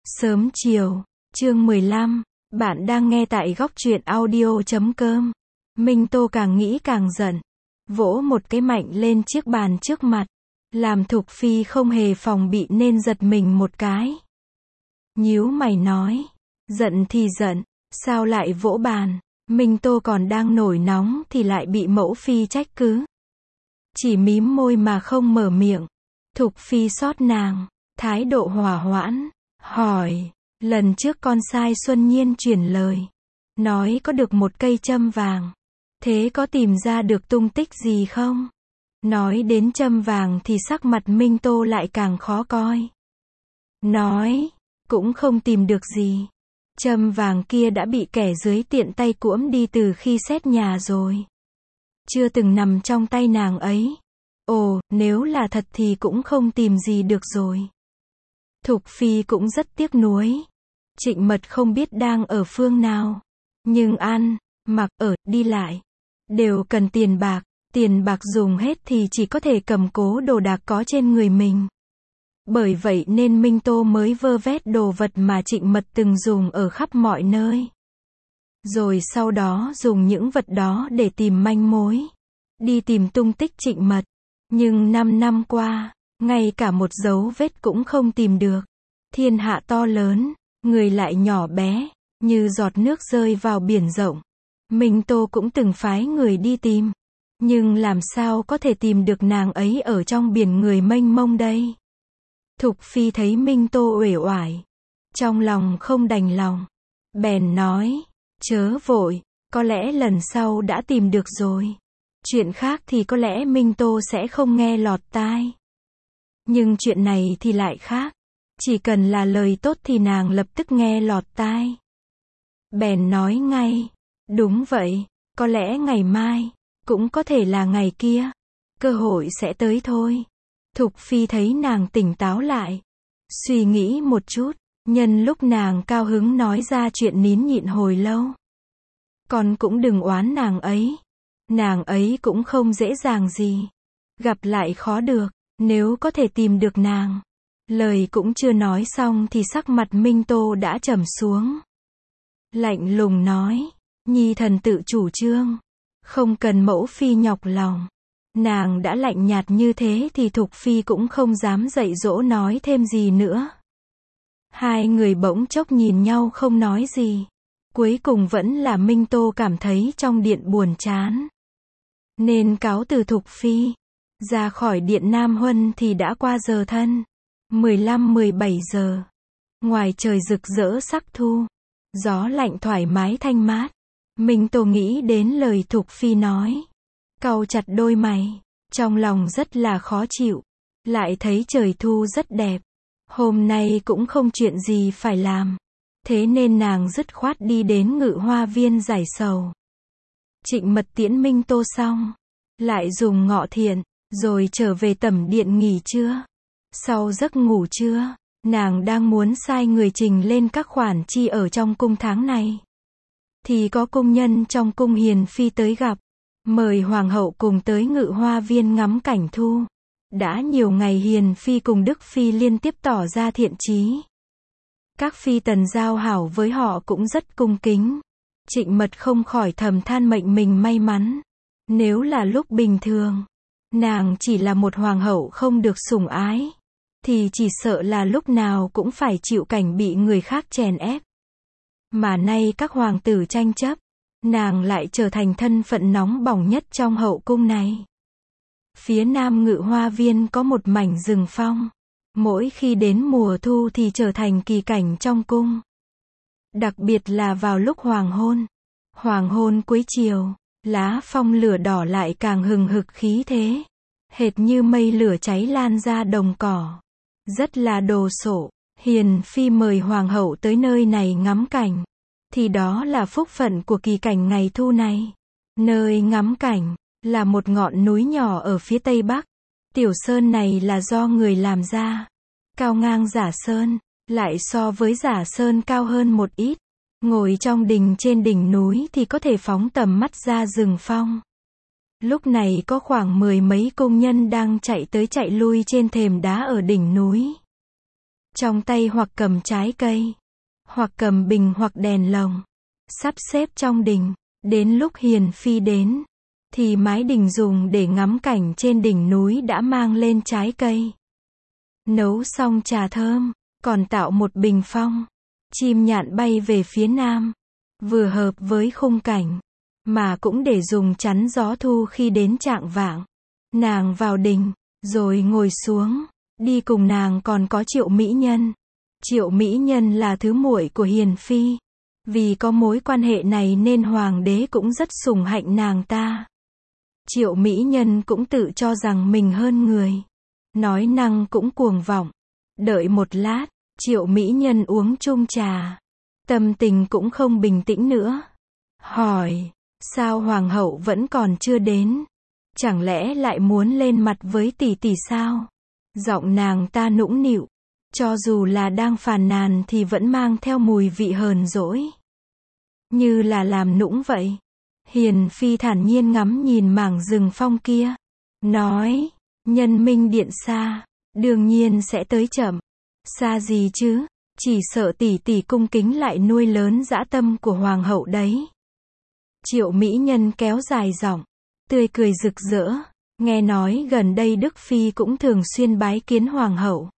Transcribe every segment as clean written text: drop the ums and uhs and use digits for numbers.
Sớm chiều, chương 15, bạn đang nghe tại góc truyện audio.com. Minh Tô càng nghĩ càng giận, vỗ một cái mạnh lên chiếc bàn trước mặt, làm Thục Phi không hề phòng bị nên giật mình một cái. Nhíu mày nói, giận thì giận, sao lại vỗ bàn? Minh Tô còn đang nổi nóng thì lại bị mẫu phi trách cứ. Chỉ mím môi mà không mở miệng. Thục Phi xót nàng, thái độ hòa hoãn, hỏi, lần trước con sai Xuân Nhiên chuyển lời, nói có được một cây châm vàng, thế có tìm ra được tung tích gì không? Nói đến châm vàng thì sắc mặt Minh Tô lại càng khó coi. Nói, cũng không tìm được gì. Châm vàng kia đã bị kẻ dưới tiện tay cuỗm đi từ khi xét nhà rồi. Chưa từng nằm trong tay nàng ấy. Ồ, nếu là thật thì cũng không tìm gì được rồi. Thục Phi cũng rất tiếc nuối. Trịnh Mật không biết đang ở phương nào. Nhưng ăn, mặc, ở, đi lại, đều cần tiền bạc dùng hết thì chỉ có thể cầm cố đồ đạc có trên người mình. Bởi vậy nên Minh Tô mới vơ vét đồ vật mà Trịnh Mật từng dùng ở khắp mọi nơi. Rồi sau đó dùng những vật đó để tìm manh mối. Đi tìm tung tích Trịnh Mật. Nhưng 5 năm qua, ngay cả một dấu vết cũng không tìm được. Thiên hạ to lớn, người lại nhỏ bé, như giọt nước rơi vào biển rộng. Minh Tô cũng từng phái người đi tìm. Nhưng làm sao có thể tìm được nàng ấy ở trong biển người mênh mông đây? Thục Phi thấy Minh Tô uể oải, trong lòng không đành lòng, bèn nói, chớ vội, có lẽ lần sau đã tìm được rồi. Chuyện khác thì có lẽ Minh Tô sẽ không nghe lọt tai. Nhưng chuyện này thì lại khác. Chỉ cần là lời tốt thì nàng lập tức nghe lọt tai. Bèn nói ngay, đúng vậy, có lẽ ngày mai, cũng có thể là ngày kia, cơ hội sẽ tới thôi. Thục Phi thấy nàng tỉnh táo lại, suy nghĩ một chút, nhân lúc nàng cao hứng nói ra chuyện nín nhịn hồi lâu. Con cũng đừng oán nàng ấy cũng không dễ dàng gì. Gặp lại khó được, nếu có thể tìm được nàng. Lời cũng chưa nói xong thì sắc mặt Minh Tô đã trầm xuống. Lạnh lùng nói, nhi thần tự chủ trương, không cần mẫu phi nhọc lòng. Nàng đã lạnh nhạt như thế thì Thục Phi cũng không dám dạy dỗ nói thêm gì nữa. Hai người bỗng chốc nhìn nhau không nói gì. Cuối cùng vẫn là Minh Tô cảm thấy trong điện buồn chán, nên cáo từ Thục Phi. Ra khỏi điện Nam Huân thì đã qua giờ thân. 15-17 giờ. Ngoài trời rực rỡ sắc thu. Gió lạnh thoải mái thanh mát. Minh Tô nghĩ đến lời Thục Phi nói. Cau chặt đôi mày. Trong lòng rất là khó chịu. Lại thấy trời thu rất đẹp. Hôm nay cũng không chuyện gì phải làm. Thế nên nàng dứt khoát đi đến Ngự Hoa Viên giải sầu. Trịnh Mật tiễn Minh Tô xong. Lại dùng ngọ thiện. Rồi trở về tẩm điện nghỉ trưa. Sau giấc ngủ trưa, nàng đang muốn sai người trình lên các khoản chi ở trong cung tháng này. Thì có cung nhân trong cung Hiền Phi tới gặp. Mời Hoàng hậu cùng tới Ngự Hoa Viên ngắm cảnh thu. Đã nhiều ngày Hiền Phi cùng Đức Phi liên tiếp tỏ ra thiện chí. Các phi tần giao hảo với họ cũng rất cung kính. Trịnh Mật không khỏi thầm than mệnh mình may mắn. Nếu là lúc bình thường, nàng chỉ là một hoàng hậu không được sủng ái, thì chỉ sợ là lúc nào cũng phải chịu cảnh bị người khác chèn ép. Mà nay các hoàng tử tranh chấp, nàng lại trở thành thân phận nóng bỏng nhất trong hậu cung này. Phía nam Ngự Hoa Viên có một mảnh rừng phong. Mỗi khi đến mùa thu thì trở thành kỳ cảnh trong cung. Đặc biệt là vào lúc hoàng hôn cuối chiều, lá phong lửa đỏ lại càng hừng hực khí thế. Hệt như mây lửa cháy lan ra đồng cỏ. Rất là đồ sộ. Hiền Phi mời Hoàng hậu tới nơi này ngắm cảnh. Thì đó là phúc phận của kỳ cảnh ngày thu này. Nơi ngắm cảnh là một ngọn núi nhỏ ở phía tây bắc. Tiểu sơn này là do người làm ra. Cao ngang Giả Sơn, lại so với Giả Sơn cao hơn một ít. Ngồi trong đình trên đỉnh núi thì có thể phóng tầm mắt ra rừng phong. Lúc này có khoảng 10 mấy công nhân đang chạy tới chạy lui trên thềm đá ở đỉnh núi. trong tay hoặc cầm trái cây, hoặc cầm bình hoặc đèn lồng, sắp xếp trong đình. Đến lúc Hiền Phi đến, thì mái đình dùng để ngắm cảnh trên đỉnh núi đã mang lên trái cây. Nấu xong trà thơm, còn tạo một bình phong. Chim nhạn bay về phía nam, vừa hợp với khung cảnh, mà cũng để dùng chắn gió thu khi đến chạng vạng. Nàng vào đình, rồi ngồi xuống, đi cùng nàng còn có Triệu Mỹ Nhân. Triệu Mỹ Nhân là thứ muội của Hiền Phi. Vì có mối quan hệ này nên hoàng đế cũng rất sủng hạnh nàng ta. Triệu Mỹ Nhân cũng tự cho rằng mình hơn người. Nói năng cũng cuồng vọng. Đợi một lát, Triệu Mỹ Nhân uống chung trà. Tâm tình cũng không bình tĩnh nữa. Hỏi, sao hoàng hậu vẫn còn chưa đến? Chẳng lẽ lại muốn lên mặt với tỷ tỷ sao? Giọng nàng ta nũng nịu. Cho dù là đang phàn nàn thì vẫn mang theo mùi vị hờn dỗi. Như là làm nũng vậy. Hiền Phi thản nhiên ngắm nhìn mảng rừng phong kia. Nói, Nhân Minh điện xa, đương nhiên sẽ tới chậm. Xa gì chứ, chỉ sợ tỷ tỷ cung kính lại nuôi lớn dã tâm của hoàng hậu đấy. Triệu Mỹ Nhân kéo dài giọng, tươi cười rực rỡ. Nghe nói gần đây Đức Phi cũng thường xuyên bái kiến hoàng hậu.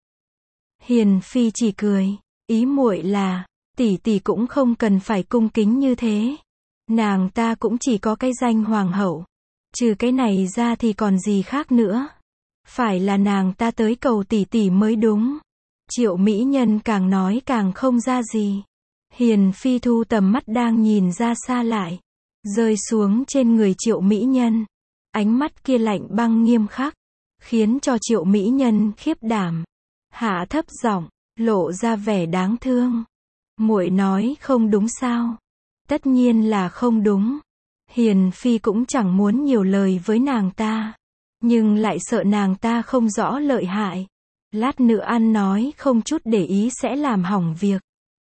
Hiền Phi chỉ cười, ý muội là, tỷ tỷ cũng không cần phải cung kính như thế. Nàng ta cũng chỉ có cái danh hoàng hậu. Trừ cái này ra thì còn gì khác nữa. Phải là nàng ta tới cầu tỷ tỷ mới đúng. Triệu Mỹ Nhân càng nói càng không ra gì. Hiền Phi thu tầm mắt đang nhìn ra xa lại, rơi xuống trên người Triệu Mỹ Nhân. Ánh mắt kia lạnh băng nghiêm khắc, khiến cho Triệu Mỹ Nhân khiếp đảm. Hạ thấp giọng, lộ ra vẻ đáng thương. Muội nói không đúng sao? Tất nhiên là không đúng. Hiền Phi cũng chẳng muốn nhiều lời với nàng ta, nhưng lại sợ nàng ta không rõ lợi hại. Lát nữa ăn nói không chút để ý sẽ làm hỏng việc.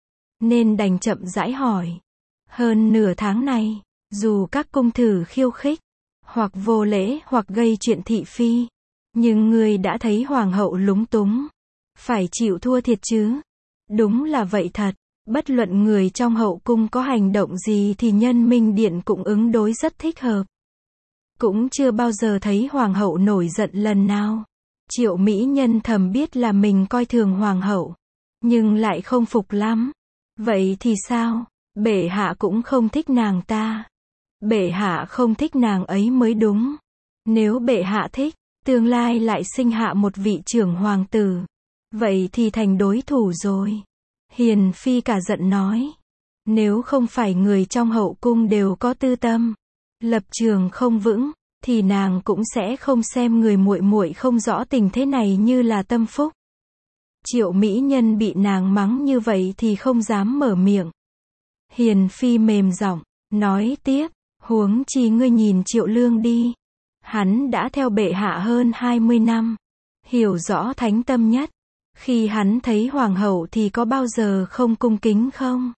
Nên đành chậm rãi hỏi. Hơn nửa tháng này, dù các cung thử khiêu khích, hoặc vô lễ hoặc gây chuyện thị phi, nhưng ngươi đã thấy hoàng hậu lúng túng. Phải chịu thua thiệt chứ. Đúng là vậy thật. Bất luận người trong hậu cung có hành động gì thì Nhân Minh điện cũng ứng đối rất thích hợp. Cũng chưa bao giờ thấy hoàng hậu nổi giận lần nào. Triệu Mỹ Nhân thầm biết là mình coi thường hoàng hậu, nhưng lại không phục lắm. Vậy thì sao? Bệ hạ cũng không thích nàng ta. Bệ hạ không thích nàng ấy mới đúng. Nếu bệ hạ thích, tương lai lại sinh hạ một vị trưởng hoàng tử, vậy thì thành đối thủ rồi. Hiền Phi cả giận nói. Nếu không phải người trong hậu cung đều có tư tâm, lập trường không vững, thì nàng cũng sẽ không xem người muội muội không rõ tình thế này như là tâm phúc. Triệu Mỹ Nhân bị nàng mắng như vậy thì không dám mở miệng. Hiền Phi mềm giọng, nói tiếp, huống chi ngươi nhìn Triệu Lương đi. Hắn đã theo bệ hạ hơn 20 năm, hiểu rõ thánh tâm nhất. Khi hắn thấy hoàng hậu thì có bao giờ không cung kính không?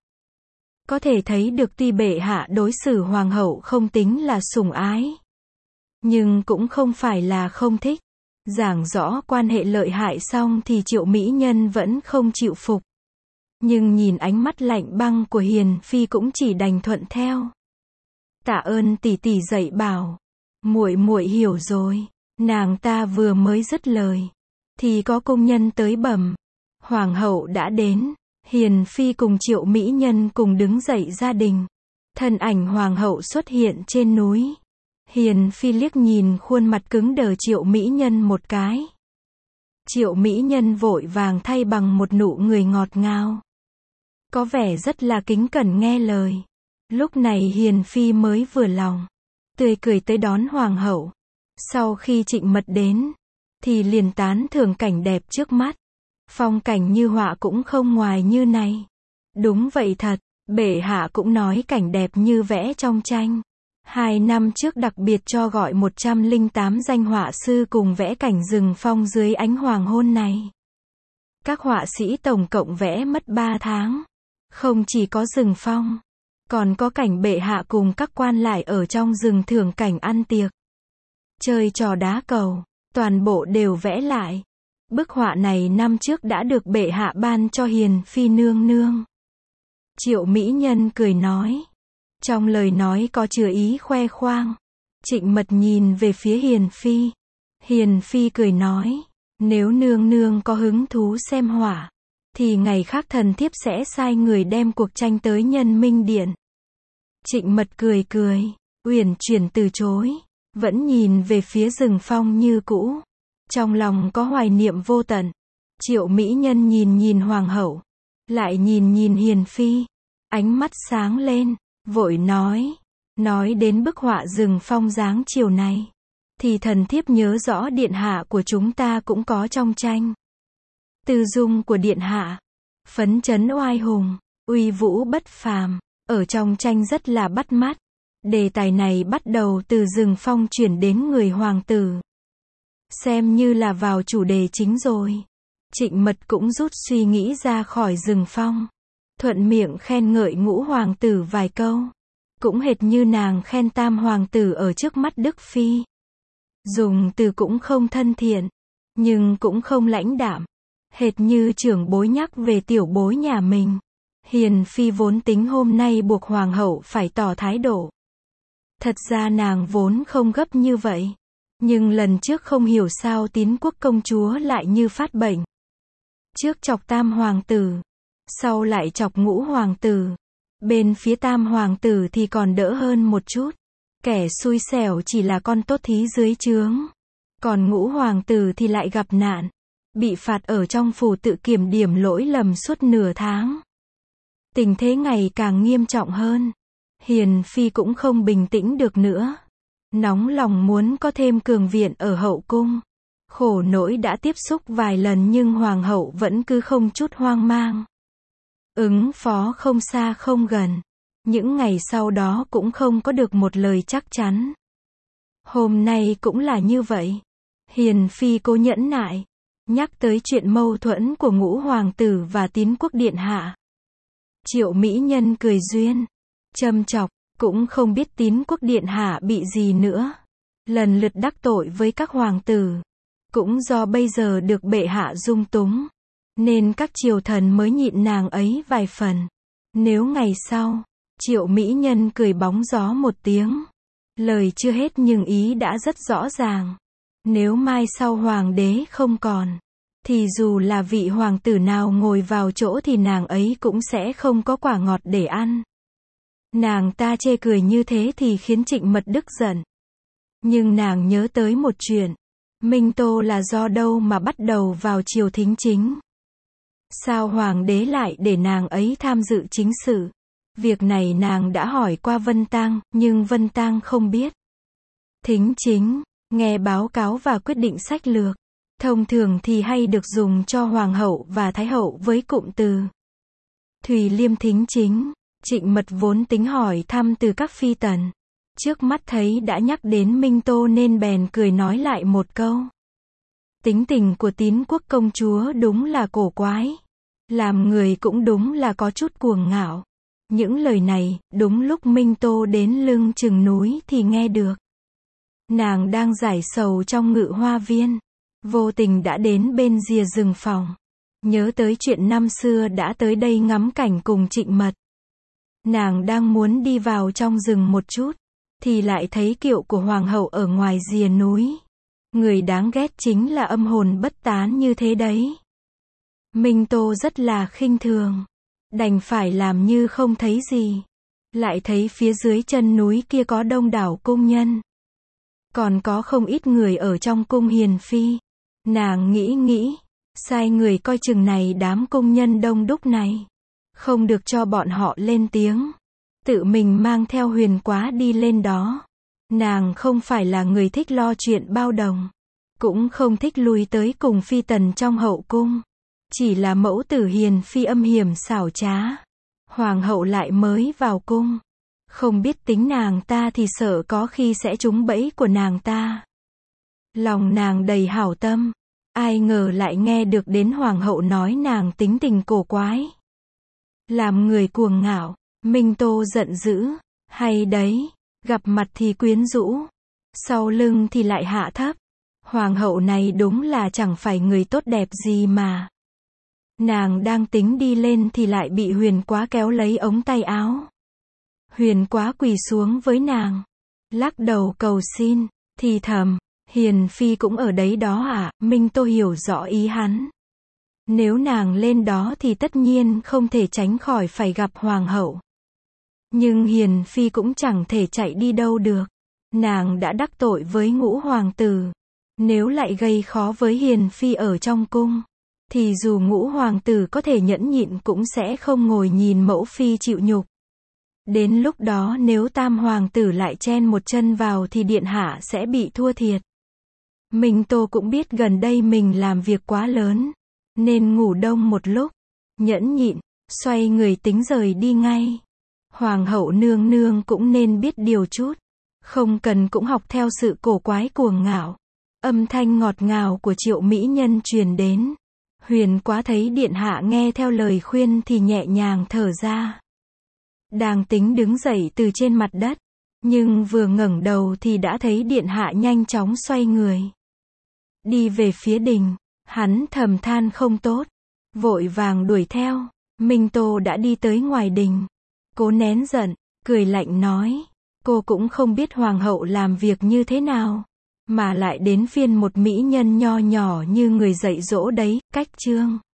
Có thể thấy được tuy bệ hạ đối xử hoàng hậu không tính là sủng ái, nhưng cũng không phải là không thích. Giảng rõ quan hệ lợi hại xong thì Triệu Mỹ Nhân vẫn không chịu phục. Nhưng nhìn ánh mắt lạnh băng của Hiền Phi cũng chỉ đành thuận theo. Tạ ơn tỷ tỷ dạy bảo. Muội muội hiểu rồi. Nàng ta vừa mới dứt lời, thì có công nhân tới bẩm. Hoàng hậu đã đến. Hiền Phi cùng Triệu Mỹ Nhân cùng đứng dậy ra đình. Thân ảnh hoàng hậu xuất hiện trên núi. Hiền Phi liếc nhìn khuôn mặt cứng đờ Triệu Mỹ Nhân một cái. Triệu Mỹ Nhân vội vàng thay bằng một nụ cười ngọt ngào, có vẻ rất là kính cẩn nghe lời. Lúc này Hiền Phi mới vừa lòng, tươi cười tới đón hoàng hậu. Sau khi Trịnh Mật đến, thì liền tán thưởng cảnh đẹp trước mắt. Phong cảnh như họa cũng không ngoài như này. Đúng vậy thật, bệ hạ cũng nói cảnh đẹp như vẽ trong tranh. 2 năm trước đặc biệt cho gọi 108 danh họa sư cùng vẽ cảnh rừng phong dưới ánh hoàng hôn này. Các họa sĩ tổng cộng vẽ mất 3 tháng. Không chỉ có rừng phong, còn có cảnh bệ hạ cùng các quan lại ở trong rừng thưởng cảnh ăn tiệc, chơi trò đá cầu, toàn bộ đều vẽ lại. Bức họa này năm trước đã được bệ hạ ban cho Hiền Phi nương nương. Triệu mỹ nhân cười nói. Trong lời nói có chứa ý khoe khoang. Trịnh Mật nhìn về phía Hiền Phi. Hiền Phi cười nói. Nếu nương nương có hứng thú xem họa, thì ngày khác thần thiếp sẽ sai người đem cuộc tranh tới Nhân Minh Điện. Trịnh Mật cười cười, uyển chuyển từ chối, vẫn nhìn về phía rừng phong như cũ. Trong lòng có hoài niệm vô tận. Triệu mỹ nhân nhìn nhìn hoàng hậu, lại nhìn nhìn Hiền Phi, ánh mắt sáng lên, vội nói đến bức họa rừng phong dáng chiều này, thì thần thiếp nhớ rõ điện hạ của chúng ta cũng có trong tranh. Tư dung của điện hạ, phấn chấn oai hùng, uy vũ bất phàm, ở trong tranh rất là bắt mắt. Đề tài này bắt đầu từ rừng phong chuyển đến người hoàng tử. Xem như là vào chủ đề chính rồi. Trịnh Mật cũng rút suy nghĩ ra khỏi rừng phong, thuận miệng khen ngợi Ngũ hoàng tử vài câu, cũng hệt như nàng khen Tam hoàng tử ở trước mắt Đức Phi. Dùng từ cũng không thân thiện, nhưng cũng không lãnh đạm, hệt như trưởng bối nhắc về tiểu bối nhà mình. Hiền Phi vốn tính hôm nay buộc hoàng hậu phải tỏ thái độ. Thật ra nàng vốn không gấp như vậy, nhưng lần trước không hiểu sao Tín Quốc công chúa lại như phát bệnh. Trước chọc Tam hoàng tử, sau lại chọc Ngũ hoàng tử. Bên phía Tam hoàng tử thì còn đỡ hơn một chút. Kẻ xui xẻo chỉ là con tốt thí dưới trướng. Còn Ngũ hoàng tử thì lại gặp nạn, bị phạt ở trong phủ tự kiểm điểm lỗi lầm suốt nửa tháng. Tình thế ngày càng nghiêm trọng hơn. Hiền Phi cũng không bình tĩnh được nữa. Nóng lòng muốn có thêm cường viện ở hậu cung. Khổ nỗi đã tiếp xúc vài lần nhưng hoàng hậu vẫn cứ không chút hoang mang. Ứng phó không xa không gần. Những ngày sau đó cũng không có được một lời chắc chắn. Hôm nay cũng là như vậy. Hiền Phi cố nhẫn nại, nhắc tới chuyện mâu thuẫn của Ngũ hoàng tử và Tín Quốc điện hạ. Triệu mỹ nhân cười duyên, châm chọc, cũng không biết Tín Quốc điện hạ bị gì nữa. Lần lượt đắc tội với các hoàng tử. Cũng do bây giờ được bệ hạ dung túng, nên các triều thần mới nhịn nàng ấy vài phần. Nếu ngày sau, Triệu mỹ nhân cười bóng gió một tiếng. Lời chưa hết nhưng ý đã rất rõ ràng. Nếu mai sau hoàng đế không còn, thì dù là vị hoàng tử nào ngồi vào chỗ thì nàng ấy cũng sẽ không có quả ngọt để ăn. Nàng ta chê cười như thế thì khiến Trịnh Mật tức giận. Nhưng nàng nhớ tới một chuyện. Minh Tô là do đâu mà bắt đầu vào triều thính chính? Sao hoàng đế lại để nàng ấy tham dự chính sự? Việc này nàng đã hỏi qua Vân Tang, nhưng Vân Tang không biết. Thính chính, nghe báo cáo và quyết định sách lược. Thông thường thì hay được dùng cho hoàng hậu và thái hậu với cụm từ Thùy Liêm thính chính. Trịnh Mật vốn tính hỏi thăm từ các phi tần. Trước mắt thấy đã nhắc đến Minh Tô nên bèn cười nói lại một câu. Tính tình của Tín Quốc công chúa đúng là cổ quái. Làm người cũng đúng là có chút cuồng ngạo. Những lời này, đúng lúc Minh Tô đến lưng chừng núi thì nghe được. Nàng đang giải sầu trong Ngự Hoa Viên. Vô tình đã đến bên rìa rừng phòng. Nhớ tới chuyện năm xưa đã tới đây ngắm cảnh cùng Trịnh Mật. Nàng đang muốn đi vào trong rừng một chút, thì lại thấy kiệu của hoàng hậu ở ngoài rìa núi. Người đáng ghét chính là âm hồn bất tán như thế đấy. Minh Tô rất là khinh thường, đành phải làm như không thấy gì. Lại thấy phía dưới chân núi kia có đông đảo cung nhân. Còn có không ít người ở trong cung Hiền Phi. Nàng nghĩ, sai người coi chừng này đám cung nhân đông đúc này. Không được cho bọn họ lên tiếng. Tự mình mang theo Huyền Quá đi lên đó. Nàng không phải là người thích lo chuyện bao đồng. Cũng không thích lui tới cùng phi tần trong hậu cung. Chỉ là mẫu tử Hiền Phi âm hiểm xảo trá. Hoàng hậu lại mới vào cung. Không biết tính nàng ta thì sợ có khi sẽ trúng bẫy của nàng ta. Lòng nàng đầy hảo tâm. Ai ngờ lại nghe được đến hoàng hậu nói nàng tính tình cổ quái. Làm người cuồng ngạo. Minh Tô giận dữ. Hay đấy, gặp mặt thì quyến rũ, sau lưng thì lại hạ thấp. Hoàng hậu này đúng là chẳng phải người tốt đẹp gì mà. Nàng đang tính đi lên thì lại bị Huyền Quá kéo lấy ống tay áo. Huyền Quá quỳ xuống với nàng, lắc đầu cầu xin, thì thầm, Hiền Phi cũng ở đấy đó à? Minh Tô hiểu rõ ý hắn. Nếu nàng lên đó thì tất nhiên không thể tránh khỏi phải gặp Hoàng hậu. Nhưng Hiền Phi cũng chẳng thể chạy đi đâu được. Nàng đã đắc tội với Ngũ hoàng tử. Nếu lại gây khó với Hiền Phi ở trong cung, thì dù Ngũ hoàng tử có thể nhẫn nhịn cũng sẽ không ngồi nhìn mẫu phi chịu nhục. Đến lúc đó nếu Tam hoàng tử lại chen một chân vào thì điện hạ sẽ bị thua thiệt. Minh Tô cũng biết gần đây mình làm việc quá lớn, nên ngủ đông một lúc, nhẫn nhịn, xoay người tính rời đi ngay. Hoàng hậu nương nương cũng nên biết điều chút, không cần cũng học theo sự cổ quái cuồng ngạo. Âm thanh ngọt ngào của Triệu mỹ nhân truyền đến. Huyền Quá thấy điện hạ nghe theo lời khuyên thì nhẹ nhàng thở ra. Đang tính đứng dậy từ trên mặt đất, nhưng vừa ngẩng đầu thì đã thấy điện hạ nhanh chóng xoay người, đi về phía đình. Hắn thầm than không tốt, vội vàng đuổi theo. Minh Tô đã đi tới ngoài đình. Cố nén giận, cười lạnh nói, cô cũng không biết hoàng hậu làm việc như thế nào, mà lại đến phiên một mỹ nhân nho nhỏ như người dạy dỗ đấy. Cách chương